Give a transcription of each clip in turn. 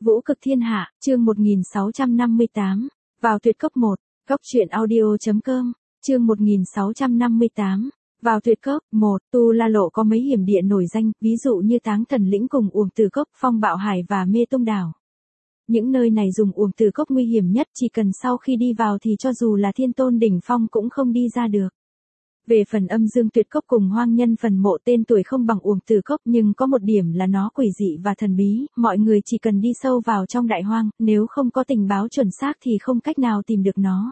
Vũ cực thiên hạ, chương 1658, vào tuyệt cốc 1, cốc truyện audio.com, chương 1658, vào tuyệt cốc 1, Tu La Lộ có mấy hiểm địa nổi danh, ví dụ như Táng Thần Lĩnh cùng Uổng Tử Cốc, Phong Bạo Hải và Mê Tung Đảo. Những nơi này dùng Uổng Tử Cốc nguy hiểm nhất, chỉ cần sau khi đi vào thì cho dù là Thiên Tôn đỉnh phong cũng không đi ra được. Về phần Âm Dương Tuyệt Cốc cùng Hoang Nhân Phần Mộ tên tuổi không bằng Uổng Tử Cốc, nhưng có một điểm là nó quỷ dị và thần bí, mọi người chỉ cần đi sâu vào trong đại hoang, nếu không có tình báo chuẩn xác thì không cách nào tìm được nó.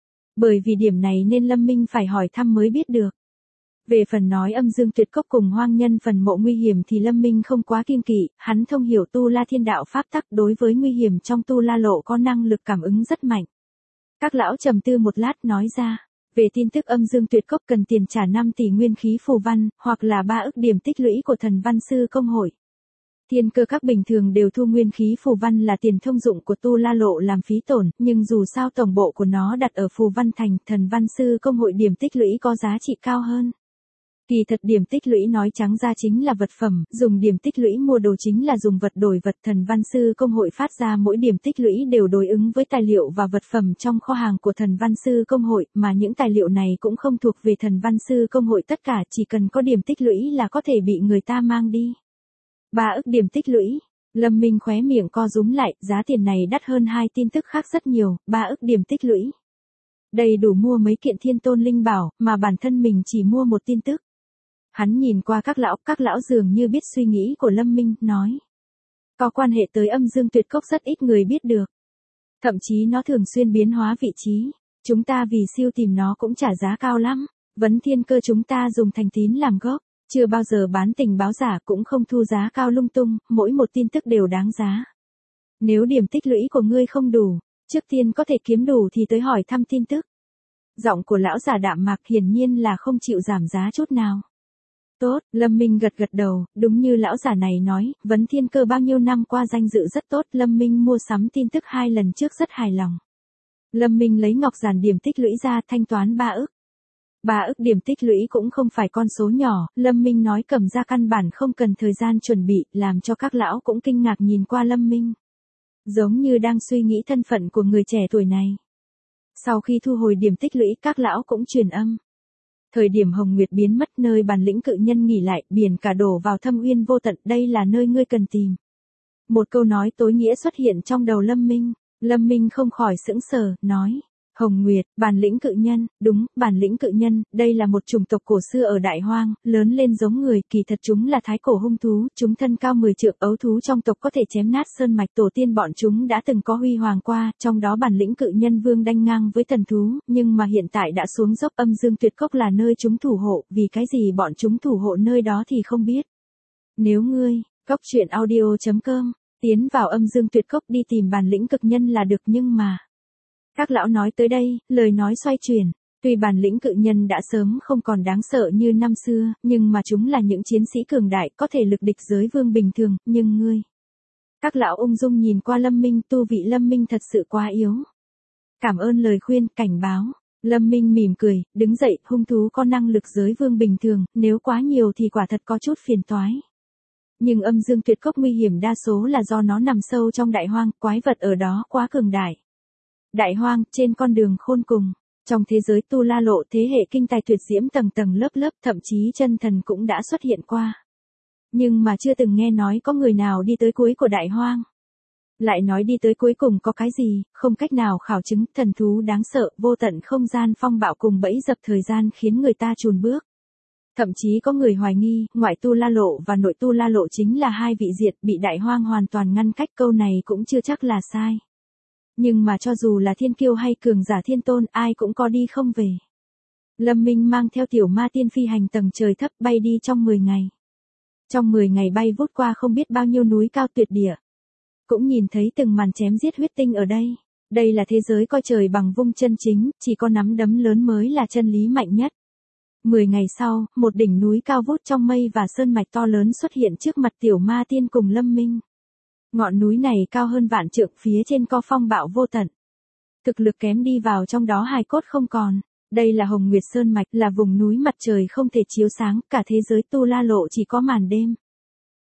Bởi vì điểm này nên Lâm Minh phải hỏi thăm mới biết được. Về phần nói Âm Dương Tuyệt Cốc cùng Hoang Nhân Phần Mộ nguy hiểm thì Lâm Minh không quá kiêng kỵ, hắn thông hiểu Tu La Thiên Đạo pháp tắc, đối với nguy hiểm trong Tu La Lộ có năng lực cảm ứng rất mạnh. Các lão trầm tư một lát nói ra. Về tin tức Âm Dương Tuyệt Cốc cần tiền trả 5 tỷ nguyên khí phù văn, hoặc là 3 ức điểm tích lũy của Thần Văn Sư Công Hội. Thiên Cơ Các bình thường đều thu nguyên khí phù văn là tiền thông dụng của Tu La Lộ làm phí tổn, nhưng dù sao tổng bộ của nó đặt ở Phù Văn Thành, Thần Văn Sư Công Hội điểm tích lũy có giá trị cao hơn. Kỳ thật điểm tích lũy nói trắng ra chính là vật phẩm, dùng điểm tích lũy mua đồ chính là dùng vật đổi vật. Thần Văn Sư Công Hội phát ra mỗi điểm tích lũy đều đối ứng với tài liệu và vật phẩm trong kho hàng của Thần Văn Sư Công Hội, mà những tài liệu này cũng không thuộc về Thần Văn Sư Công Hội tất cả, chỉ cần có điểm tích lũy là có thể bị người ta mang đi. 3 ức điểm tích lũy. Lâm Minh khóe miệng co rúm lại, giá tiền này đắt hơn hai tin tức khác rất nhiều, 3 ức điểm tích lũy. Đầy đủ mua mấy kiện Thiên Tôn linh bảo, mà bản thân mình chỉ mua một tin tức. Hắn nhìn qua các lão dường như biết suy nghĩ của Lâm Minh, nói. Có quan hệ tới Âm Dương Tuyệt Cốc rất ít người biết được. Thậm chí nó thường xuyên biến hóa vị trí, chúng ta vì siêu tìm nó cũng trả giá cao lắm. Vấn Thiên Cơ chúng ta dùng thành tín làm gốc, chưa bao giờ bán tình báo giả, cũng không thu giá cao lung tung, mỗi một tin tức đều đáng giá. Nếu điểm tích lũy của ngươi không đủ, trước tiên có thể kiếm đủ thì tới hỏi thăm tin tức. Giọng của lão giả đạm mạc hiển nhiên là không chịu giảm giá chút nào. Tốt, Lâm Minh gật đầu, đúng như lão giả này nói, Vấn Thiên Cơ bao nhiêu năm qua danh dự rất tốt, Lâm Minh mua sắm tin tức 2 lần trước rất hài lòng. Lâm Minh lấy ngọc giản điểm tích lũy ra thanh toán 3 ức. 3 ức điểm tích lũy cũng không phải con số nhỏ, Lâm Minh nói cầm ra căn bản không cần thời gian chuẩn bị, làm cho các lão cũng kinh ngạc nhìn qua Lâm Minh. Giống như đang suy nghĩ thân phận của người trẻ tuổi này. Sau khi thu hồi điểm tích lũy các lão cũng truyền âm. Thời điểm Hồng Nguyệt biến mất, nơi bản lĩnh cự nhân nghỉ lại, biển cả đổ vào thâm uyên vô tận, đây là nơi ngươi cần tìm. Một câu nói tối nghĩa xuất hiện trong đầu Lâm Minh. Lâm Minh không khỏi sững sờ, nói. Hồng Nguyệt, bản lĩnh cự nhân, đúng, bản lĩnh cự nhân, đây là một chủng tộc cổ xưa ở Đại Hoang, lớn lên giống người, kỳ thật chúng là thái cổ hung thú, chúng thân cao 10 trượng, ấu thú trong tộc có thể chém nát sơn mạch, tổ tiên bọn chúng đã từng có huy hoàng qua, trong đó bản lĩnh cự nhân vương đanh ngang với thần thú, nhưng mà hiện tại đã xuống dốc. Âm Dương Tuyệt Cốc là nơi chúng thủ hộ, vì cái gì bọn chúng thủ hộ nơi đó thì không biết. Nếu ngươi, cốc truyện audio.com, tiến vào Âm Dương Tuyệt Cốc đi tìm bản lĩnh cực nhân là được, nhưng mà... Các lão nói tới đây, lời nói xoay chuyển, tuy bản lĩnh cự nhân đã sớm không còn đáng sợ như năm xưa, nhưng mà chúng là những chiến sĩ cường đại, có thể lực địch giới vương bình thường, nhưng ngươi. Các lão ung dung nhìn qua Lâm Minh, tu vị Lâm Minh thật sự quá yếu. Cảm ơn lời khuyên, cảnh báo. Lâm Minh mỉm cười, đứng dậy, hung thú có năng lực giới vương bình thường, nếu quá nhiều thì quả thật có chút phiền toái. Nhưng Âm Dương Tuyệt Cốc nguy hiểm đa số là do nó nằm sâu trong đại hoang, quái vật ở đó quá cường đại. Đại hoang, trên con đường khôn cùng, trong thế giới Tu La Lộ thế hệ kinh tài tuyệt diễm tầng tầng lớp lớp, thậm chí chân thần cũng đã xuất hiện qua. Nhưng mà chưa từng nghe nói có người nào đi tới cuối của đại hoang. Lại nói đi tới cuối cùng có cái gì, không cách nào khảo chứng, thần thú đáng sợ, vô tận không gian phong bạo cùng bẫy dập thời gian khiến người ta chùn bước. Thậm chí có người hoài nghi, ngoại Tu La Lộ và nội Tu La Lộ chính là hai vị diệt, bị đại hoang hoàn toàn ngăn cách, câu này cũng chưa chắc là sai. Nhưng mà cho dù là thiên kiêu hay cường giả thiên tôn, ai cũng có đi không về. Lâm Minh mang theo tiểu ma tiên phi hành tầng trời thấp, bay đi trong 10 ngày. Trong 10 ngày bay vút qua không biết bao nhiêu núi cao tuyệt địa. Cũng nhìn thấy từng màn chém giết huyết tinh ở đây. Đây là thế giới coi trời bằng vung chân chính, chỉ có nắm đấm lớn mới là chân lý mạnh nhất. 10 ngày sau, một đỉnh núi cao vút trong mây và sơn mạch to lớn xuất hiện trước mặt tiểu ma tiên cùng Lâm Minh. Ngọn núi này cao hơn vạn trượng, phía trên có phong bạo vô tận. Thực lực kém đi vào trong đó hài cốt không còn. Đây là Hồng Nguyệt Sơn Mạch, là vùng núi mặt trời không thể chiếu sáng, cả thế giới Tu La Lộ chỉ có màn đêm.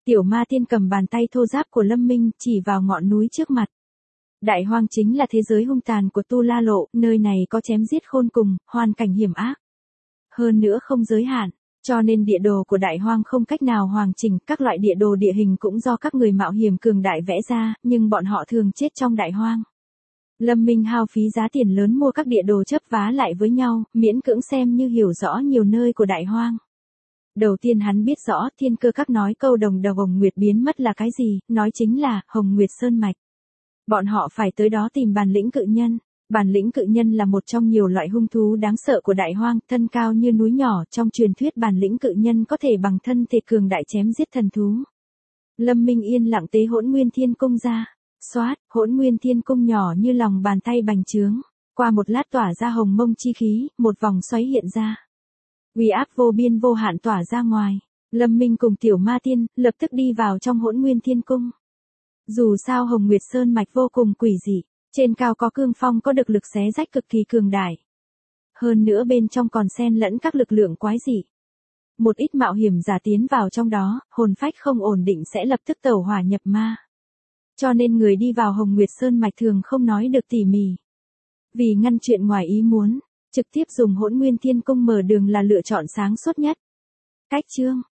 Tiểu ma tiên cầm bàn tay thô ráp của Lâm Minh chỉ vào ngọn núi trước mặt. Đại hoang chính là thế giới hung tàn của Tu La Lộ, nơi này có chém giết khôn cùng, hoàn cảnh hiểm ác. Hơn nữa không giới hạn, cho nên địa đồ của đại hoang không cách nào hoàn chỉnh, các loại địa đồ địa hình cũng do các người mạo hiểm cường đại vẽ ra, nhưng bọn họ thường chết trong đại hoang. Lâm Minh hao phí giá tiền lớn mua các địa đồ chấp vá lại với nhau, miễn cưỡng xem như hiểu rõ nhiều nơi của đại hoang. Đầu tiên hắn biết rõ Thiên Cơ Các nói câu đồng đầu Hồng Nguyệt biến mất là cái gì, nói chính là Hồng Nguyệt Sơn Mạch. Bọn họ phải tới đó tìm bản lĩnh cự nhân. Bản lĩnh cự nhân là một trong nhiều loại hung thú đáng sợ của đại hoang, thân cao như núi nhỏ, trong truyền thuyết bản lĩnh cự nhân có thể bằng thân thể cường đại chém giết thần thú. Lâm Minh yên lặng tế Hỗn Nguyên Thiên Cung ra. Xoát, Hỗn Nguyên Thiên Cung nhỏ như lòng bàn tay bành trướng, qua một lát tỏa ra hồng mông chi khí, một vòng xoáy hiện ra. Uy áp vô biên vô hạn tỏa ra ngoài. Lâm Minh cùng Tiểu Ma Tiên lập tức đi vào trong Hỗn Nguyên Thiên Cung. Dù sao Hồng Nguyệt Sơn mạch vô cùng quỷ dị, trên cao có cương phong có được lực xé rách cực kỳ cường đại. Hơn nữa bên trong còn xen lẫn các lực lượng quái dị. Một ít mạo hiểm giả tiến vào trong đó, hồn phách không ổn định sẽ lập tức tẩu hỏa nhập ma. Cho nên người đi vào Hồng Nguyệt Sơn mạch thường không nói được tỉ mỉ. Vì ngăn chuyện ngoài ý muốn, trực tiếp dùng Hỗn Nguyên Thiên Cung mở đường là lựa chọn sáng suốt nhất. Cách chương